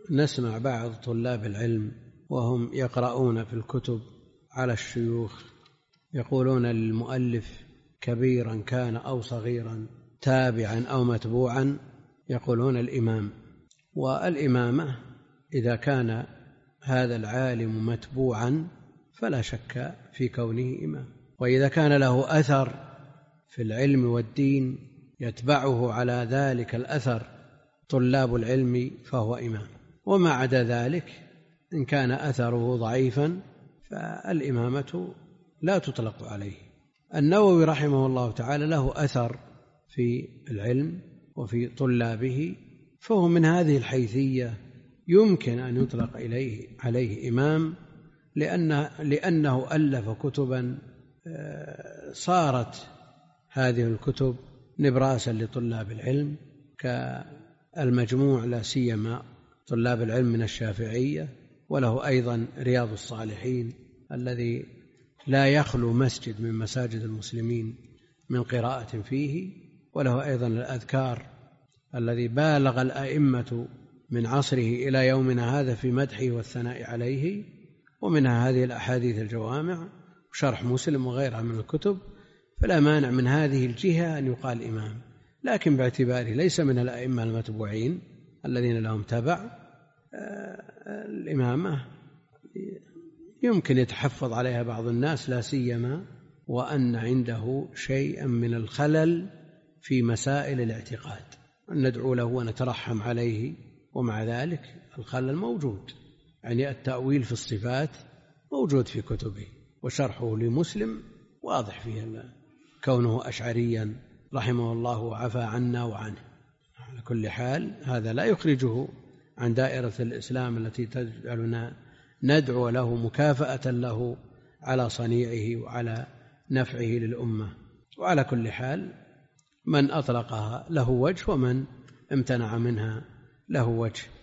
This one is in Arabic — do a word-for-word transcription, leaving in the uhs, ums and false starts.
نسمع بعض طلاب العلم وهم يقرؤون في الكتب على الشيوخ يقولون للمؤلف كبيرا كان أو صغيرا، تابعا أو متبوعا، يقولون الإمام. والإمامة إذا كان هذا العالم متبوعا فلا شك في كونه إمام، وإذا كان له أثر في العلم والدين يتبعه على ذلك الأثر طلاب العلم فهو إمام. وما عدا ذلك إن كان أثره ضعيفا فالإمامة لا تطلق عليه. النووي رحمه الله تعالى له أثر في العلم وفي طلابه، فهو من هذه الحيثية يمكن أن يطلق إليه عليه إمام، لأنه, لأنه ألف كتبا صارت هذه الكتب نبراسا لطلاب العلم، كالمجموع لا سيما طلاب العلم من الشافعية، وله أيضا رياض الصالحين الذي لا يخلو مسجد من مساجد المسلمين من قراءة فيه، وله أيضا الأذكار الذي بالغ الأئمة من عصره إلى يومنا هذا في مدحه والثناء عليه، ومنها هذه الأحاديث الجوامع وشرح مسلم وغيرها من الكتب. فلا مانع من هذه الجهة أن يقال إمام، لكن باعتباره ليس من الأئمة المتبوعين الذين لهم تبع، الإمامة يمكن يتحفظ عليها بعض الناس، لا سيما وأن عنده شيئا من الخلل في مسائل الاعتقاد، ندعو له ونترحم عليه، ومع ذلك الخلل موجود. يعني التأويل في الصفات موجود في كتبه، وشرحه لمسلم واضح فيه كونه أشعريا رحمه الله وعفى عنا وعنه. على كل حال هذا لا يخرجه عن دائرة الإسلام التي تجعلنا ندعو له مكافأة له على صنيعه وعلى نفعه للأمة. وعلى كل حال من أطلقها له وجه، ومن امتنع منها له وجه.